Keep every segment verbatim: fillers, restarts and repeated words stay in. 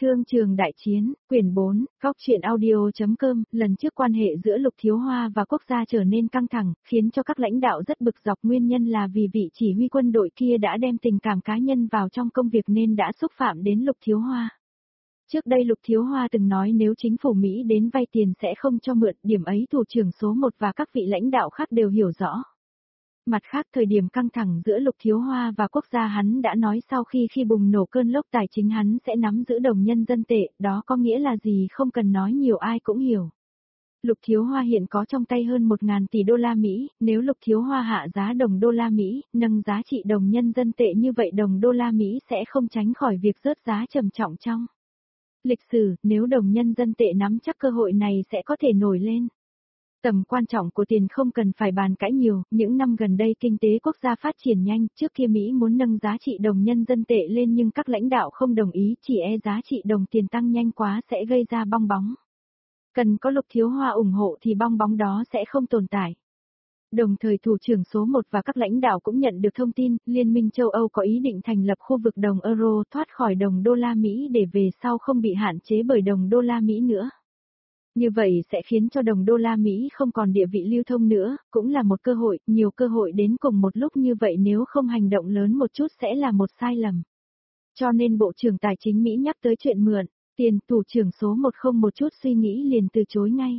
Thương trường đại chiến, quyển bốn, góc truyện audio.com, lần trước quan hệ giữa Lục Thiếu Hoa và quốc gia trở nên căng thẳng, khiến cho các lãnh đạo rất bực dọc, nguyên nhân là vì vị chỉ huy quân đội kia đã đem tình cảm cá nhân vào trong công việc nên đã xúc phạm đến Lục Thiếu Hoa. Trước đây Lục Thiếu Hoa từng nói nếu chính phủ Mỹ đến vay tiền sẽ không cho mượn, điểm ấy thủ trưởng số một và các vị lãnh đạo khác đều hiểu rõ. Mặt khác thời điểm căng thẳng giữa Lục Thiếu Hoa và quốc gia hắn đã nói sau khi khi bùng nổ cơn lốc tài chính hắn sẽ nắm giữ đồng nhân dân tệ, đó có nghĩa là gì không cần nói nhiều ai cũng hiểu. Lục Thiếu Hoa hiện có trong tay hơn một nghìn tỷ đô la Mỹ, nếu Lục Thiếu Hoa hạ giá đồng đô la Mỹ, nâng giá trị đồng nhân dân tệ như vậy đồng đô la Mỹ sẽ không tránh khỏi việc rớt giá trầm trọng trong lịch sử, nếu đồng nhân dân tệ nắm chắc cơ hội này sẽ có thể nổi lên. Tầm quan trọng của tiền không cần phải bàn cãi nhiều, những năm gần đây kinh tế quốc gia phát triển nhanh, trước kia Mỹ muốn nâng giá trị đồng nhân dân tệ lên nhưng các lãnh đạo không đồng ý, chỉ e giá trị đồng tiền tăng nhanh quá sẽ gây ra bong bóng. Cần có Lục Thiếu Hoa ủng hộ thì bong bóng đó sẽ không tồn tại. Đồng thời thủ trưởng số một và các lãnh đạo cũng nhận được thông tin, Liên minh châu Âu có ý định thành lập khu vực đồng euro thoát khỏi đồng đô la Mỹ để về sau không bị hạn chế bởi đồng đô la Mỹ nữa. Như vậy sẽ khiến cho đồng đô la Mỹ không còn địa vị lưu thông nữa, cũng là một cơ hội, nhiều cơ hội đến cùng một lúc như vậy nếu không hành động lớn một chút sẽ là một sai lầm. Cho nên Bộ trưởng Tài chính Mỹ nhắc tới chuyện mượn tiền, thủ trưởng số một không một chút suy nghĩ liền từ chối ngay.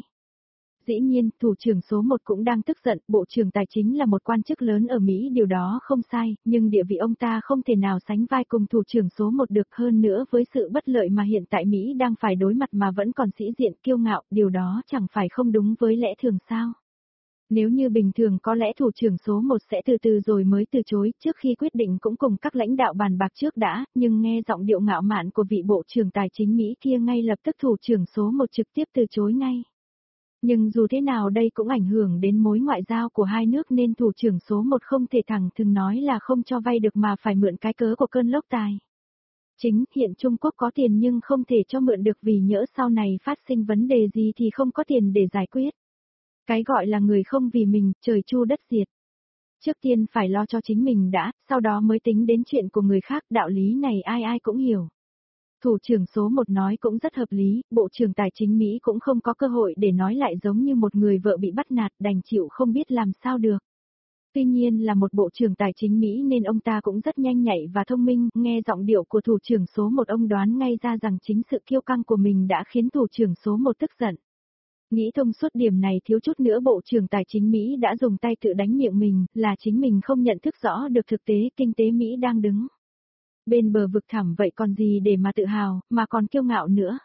Dĩ nhiên, thủ trưởng số một cũng đang tức giận, Bộ trưởng Tài chính là một quan chức lớn ở Mỹ điều đó không sai, nhưng địa vị ông ta không thể nào sánh vai cùng thủ trưởng số một được hơn nữa với sự bất lợi mà hiện tại Mỹ đang phải đối mặt mà vẫn còn sĩ diện kiêu ngạo, điều đó chẳng phải không đúng với lẽ thường sao. Nếu như bình thường có lẽ thủ trưởng số một sẽ từ từ rồi mới từ chối, trước khi quyết định cũng cùng các lãnh đạo bàn bạc trước đã, nhưng nghe giọng điệu ngạo mạn của vị Bộ trưởng Tài chính Mỹ kia ngay lập tức thủ trưởng số một trực tiếp từ chối ngay. Nhưng dù thế nào đây cũng ảnh hưởng đến mối ngoại giao của hai nước nên thủ trưởng số một không thể thẳng thừng nói là không cho vay được mà phải mượn cái cớ của cơn lốc tài chính. Hiện Trung Quốc có tiền nhưng không thể cho mượn được vì nhỡ sau này phát sinh vấn đề gì thì không có tiền để giải quyết. Cái gọi là người không vì mình, trời chu đất diệt. Trước tiên phải lo cho chính mình đã, sau đó mới tính đến chuyện của người khác, đạo lý này ai ai cũng hiểu. Thủ trưởng số một nói cũng rất hợp lý, Bộ trưởng Tài chính Mỹ cũng không có cơ hội để nói lại giống như một người vợ bị bắt nạt đành chịu không biết làm sao được. Tuy nhiên là một Bộ trưởng Tài chính Mỹ nên ông ta cũng rất nhanh nhạy và thông minh, nghe giọng điệu của thủ trưởng số một ông đoán ngay ra rằng chính sự kiêu căng của mình đã khiến thủ trưởng số một tức giận. Nghĩ thông suốt điểm này thiếu chút nữa Bộ trưởng Tài chính Mỹ đã dùng tay tự đánh miệng mình, là chính mình không nhận thức rõ được thực tế kinh tế Mỹ đang đứng bên bờ vực thẳm vậy còn gì để mà tự hào, mà còn kiêu ngạo nữa.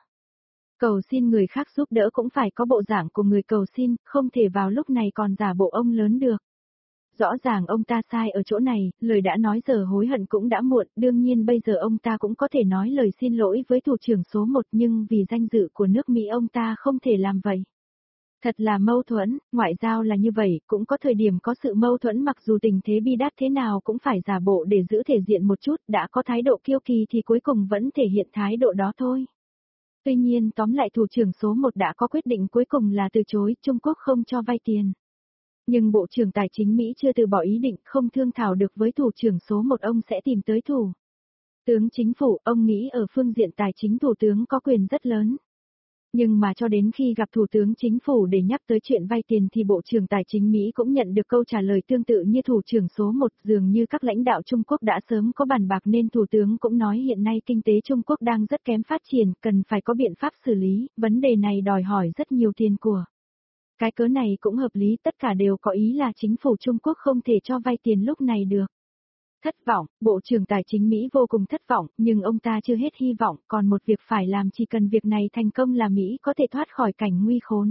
Cầu xin người khác giúp đỡ cũng phải có bộ dạng của người cầu xin, không thể vào lúc này còn giả bộ ông lớn được. Rõ ràng ông ta sai ở chỗ này, lời đã nói giờ hối hận cũng đã muộn, đương nhiên bây giờ ông ta cũng có thể nói lời xin lỗi với thủ trưởng số một nhưng vì danh dự của nước Mỹ ông ta không thể làm vậy. Thật là mâu thuẫn, ngoại giao là như vậy, cũng có thời điểm có sự mâu thuẫn mặc dù tình thế bi đát thế nào cũng phải giả bộ để giữ thể diện một chút, đã có thái độ kiêu kỳ thì cuối cùng vẫn thể hiện thái độ đó thôi. Tuy nhiên tóm lại thủ trưởng số một đã có quyết định cuối cùng là từ chối, Trung Quốc không cho vay tiền. Nhưng Bộ trưởng Tài chính Mỹ chưa từ bỏ ý định, không thương thảo được với thủ trưởng số một ông sẽ tìm tới thủ tướng chính phủ, ông nghĩ ở phương diện tài chính thủ tướng có quyền rất lớn. Nhưng mà cho đến khi gặp Thủ tướng Chính phủ để nhắc tới chuyện vay tiền thì Bộ trưởng Tài chính Mỹ cũng nhận được câu trả lời tương tự như thủ trưởng số một, dường như các lãnh đạo Trung Quốc đã sớm có bàn bạc nên Thủ tướng cũng nói hiện nay kinh tế Trung Quốc đang rất kém phát triển, cần phải có biện pháp xử lý, vấn đề này đòi hỏi rất nhiều tiền của. Cái cớ này cũng hợp lý, tất cả đều có ý là chính phủ Trung Quốc không thể cho vay tiền lúc này được. Thất vọng, Bộ trưởng Tài chính Mỹ vô cùng thất vọng, nhưng ông ta chưa hết hy vọng, còn một việc phải làm chỉ cần việc này thành công là Mỹ có thể thoát khỏi cảnh nguy khốn.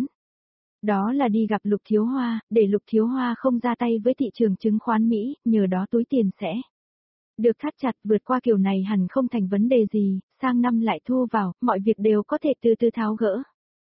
Đó là đi gặp Lục Thiếu Hoa, để Lục Thiếu Hoa không ra tay với thị trường chứng khoán Mỹ, nhờ đó túi tiền sẽ được thắt chặt, vượt qua kiểu này hẳn không thành vấn đề gì, sang năm lại thu vào, mọi việc đều có thể từ từ tháo gỡ.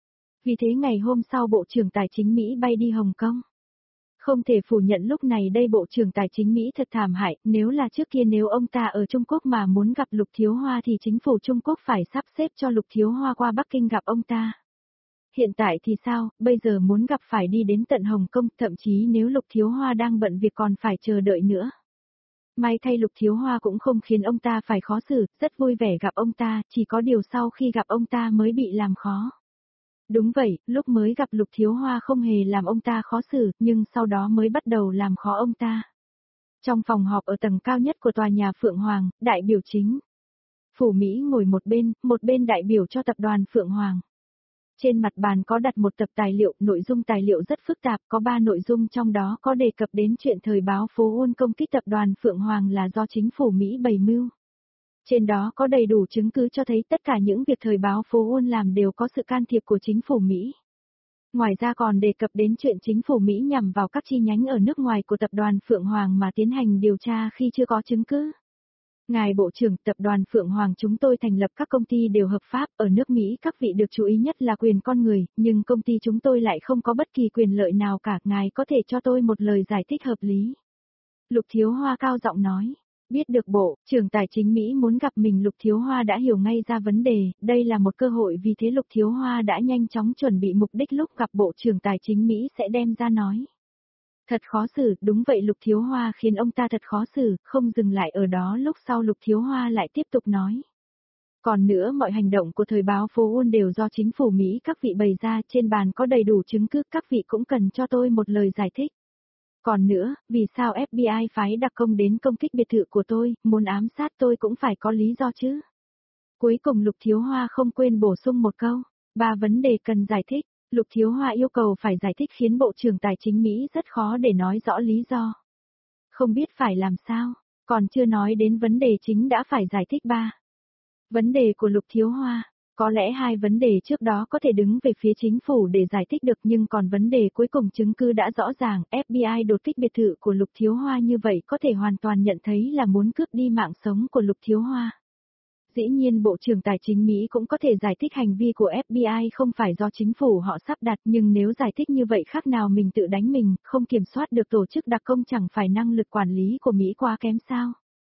Vì thế ngày hôm sau Bộ trưởng Tài chính Mỹ bay đi Hồng Kông. Không thể phủ nhận lúc này đây Bộ trưởng Tài chính Mỹ thật thảm hại, nếu là trước kia nếu ông ta ở Trung Quốc mà muốn gặp Lục Thiếu Hoa thì chính phủ Trung Quốc phải sắp xếp cho Lục Thiếu Hoa qua Bắc Kinh gặp ông ta. Hiện tại thì sao, bây giờ muốn gặp phải đi đến tận Hồng Kông, thậm chí nếu Lục Thiếu Hoa đang bận việc còn phải chờ đợi nữa. May thay Lục Thiếu Hoa cũng không khiến ông ta phải khó xử, rất vui vẻ gặp ông ta, chỉ có điều sau khi gặp ông ta mới bị làm khó. Đúng vậy, lúc mới gặp Lục Thiếu Hoa không hề làm ông ta khó xử, nhưng sau đó mới bắt đầu làm khó ông ta. Trong phòng họp ở tầng cao nhất của tòa nhà Phượng Hoàng, đại biểu chính phủ Mỹ ngồi một bên, một bên đại biểu cho tập đoàn Phượng Hoàng. Trên mặt bàn có đặt một tập tài liệu, nội dung tài liệu rất phức tạp, có ba nội dung trong đó có đề cập đến chuyện thời báo Phố Wall công kích tập đoàn Phượng Hoàng là do chính phủ Mỹ bày mưu. Trên đó có đầy đủ chứng cứ cho thấy tất cả những việc thời báo Phố Wall làm đều có sự can thiệp của chính phủ Mỹ. Ngoài ra còn đề cập đến chuyện chính phủ Mỹ nhằm vào các chi nhánh ở nước ngoài của tập đoàn Phượng Hoàng mà tiến hành điều tra khi chưa có chứng cứ. Ngài Bộ trưởng, tập đoàn Phượng Hoàng chúng tôi thành lập các công ty đều hợp pháp, ở nước Mỹ các vị được chú ý nhất là quyền con người, nhưng công ty chúng tôi lại không có bất kỳ quyền lợi nào cả, ngài có thể cho tôi một lời giải thích hợp lý. Lục Thiếu Hoa cao giọng nói, biết được Bộ trưởng Tài chính Mỹ muốn gặp mình. Lục Thiếu Hoa đã hiểu ngay ra vấn đề, đây là một cơ hội, vì thế Lục Thiếu Hoa đã nhanh chóng chuẩn bị mục đích lúc gặp Bộ trưởng Tài chính Mỹ sẽ đem ra nói. Thật khó xử, đúng vậy Lục Thiếu Hoa khiến ông ta thật khó xử, không dừng lại ở đó lúc sau Lục Thiếu Hoa lại tiếp tục nói. Còn nữa mọi hành động của thời báo Phố Wall đều do chính phủ Mỹ các vị bày ra, trên bàn có đầy đủ chứng cứ, các vị cũng cần cho tôi một lời giải thích. Còn nữa, vì sao ép bê i phái đặc công đến công kích biệt thự của tôi, muốn ám sát tôi cũng phải có lý do chứ. Cuối cùng Lục Thiếu Hoa không quên bổ sung một câu, ba vấn đề cần giải thích. Lục Thiếu Hoa yêu cầu phải giải thích khiến Bộ trưởng Tài chính Mỹ rất khó để nói rõ lý do. Không biết phải làm sao, còn chưa nói đến vấn đề chính đã phải giải thích ba. Vấn đề của Lục Thiếu Hoa, có lẽ hai vấn đề trước đó có thể đứng về phía chính phủ để giải thích được, nhưng còn vấn đề cuối cùng chứng cứ đã rõ ràng, ép bê i đột kích biệt thự của Lục Thiếu Hoa như vậy có thể hoàn toàn nhận thấy là muốn cướp đi mạng sống của Lục Thiếu Hoa. Dĩ nhiên Bộ trưởng Tài chính Mỹ cũng có thể giải thích hành vi của ép bê i không phải do chính phủ họ sắp đặt, nhưng nếu giải thích như vậy khác nào mình tự đánh mình, không kiểm soát được tổ chức đặc công, chẳng phải năng lực quản lý của Mỹ quá kém sao?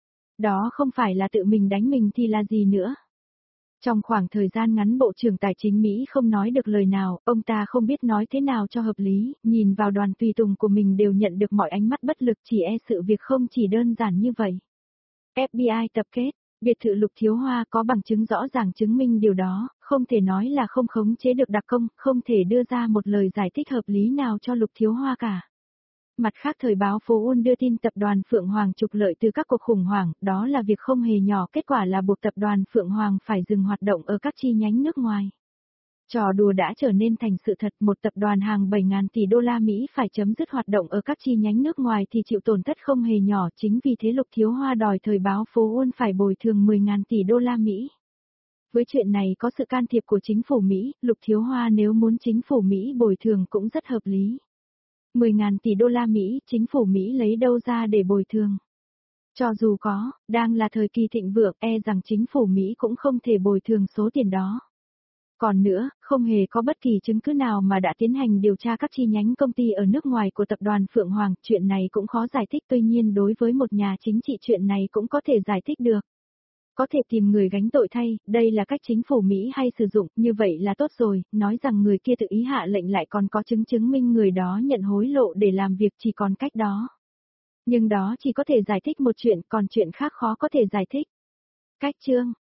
Đó không phải là tự mình đánh mình thì là gì nữa? Trong khoảng thời gian ngắn Bộ trưởng Tài chính Mỹ không nói được lời nào, ông ta không biết nói thế nào cho hợp lý, nhìn vào đoàn tùy tùng của mình đều nhận được mọi ánh mắt bất lực, chỉ e sự việc không chỉ đơn giản như vậy. ép bê i tập kết. Biệt thự Lục Thiếu Hoa có bằng chứng rõ ràng chứng minh điều đó, không thể nói là không khống chế được đặc công, không thể đưa ra một lời giải thích hợp lý nào cho Lục Thiếu Hoa cả. Mặt khác thời báo Phố Wall đưa tin tập đoàn Phượng Hoàng trục lợi từ các cuộc khủng hoảng, đó là việc không hề nhỏ, kết quả là buộc tập đoàn Phượng Hoàng phải dừng hoạt động ở các chi nhánh nước ngoài. Trò đùa đã trở nên thành sự thật, một tập đoàn hàng bảy nghìn tỷ đô la Mỹ phải chấm dứt hoạt động ở các chi nhánh nước ngoài thì chịu tổn thất không hề nhỏ, chính vì thế Lục Thiếu Hoa đòi thời báo Phố Wall phải bồi thường mười nghìn tỷ đô la Mỹ. Với chuyện này có sự can thiệp của chính phủ Mỹ, Lục Thiếu Hoa nếu muốn chính phủ Mỹ bồi thường cũng rất hợp lý. mười nghìn tỷ đô la Mỹ, chính phủ Mỹ lấy đâu ra để bồi thường? Cho dù có, đang là thời kỳ thịnh vượng, e rằng chính phủ Mỹ cũng không thể bồi thường số tiền đó. Còn nữa, không hề có bất kỳ chứng cứ nào mà đã tiến hành điều tra các chi nhánh công ty ở nước ngoài của tập đoàn Phượng Hoàng, chuyện này cũng khó giải thích, tuy nhiên đối với một nhà chính trị chuyện này cũng có thể giải thích được. Có thể tìm người gánh tội thay, đây là cách chính phủ Mỹ hay sử dụng, như vậy là tốt rồi, nói rằng người kia tự ý hạ lệnh lại còn có chứng chứng minh người đó nhận hối lộ để làm việc, chỉ còn cách đó. Nhưng đó chỉ có thể giải thích một chuyện, còn chuyện khác khó có thể giải thích. Cách chương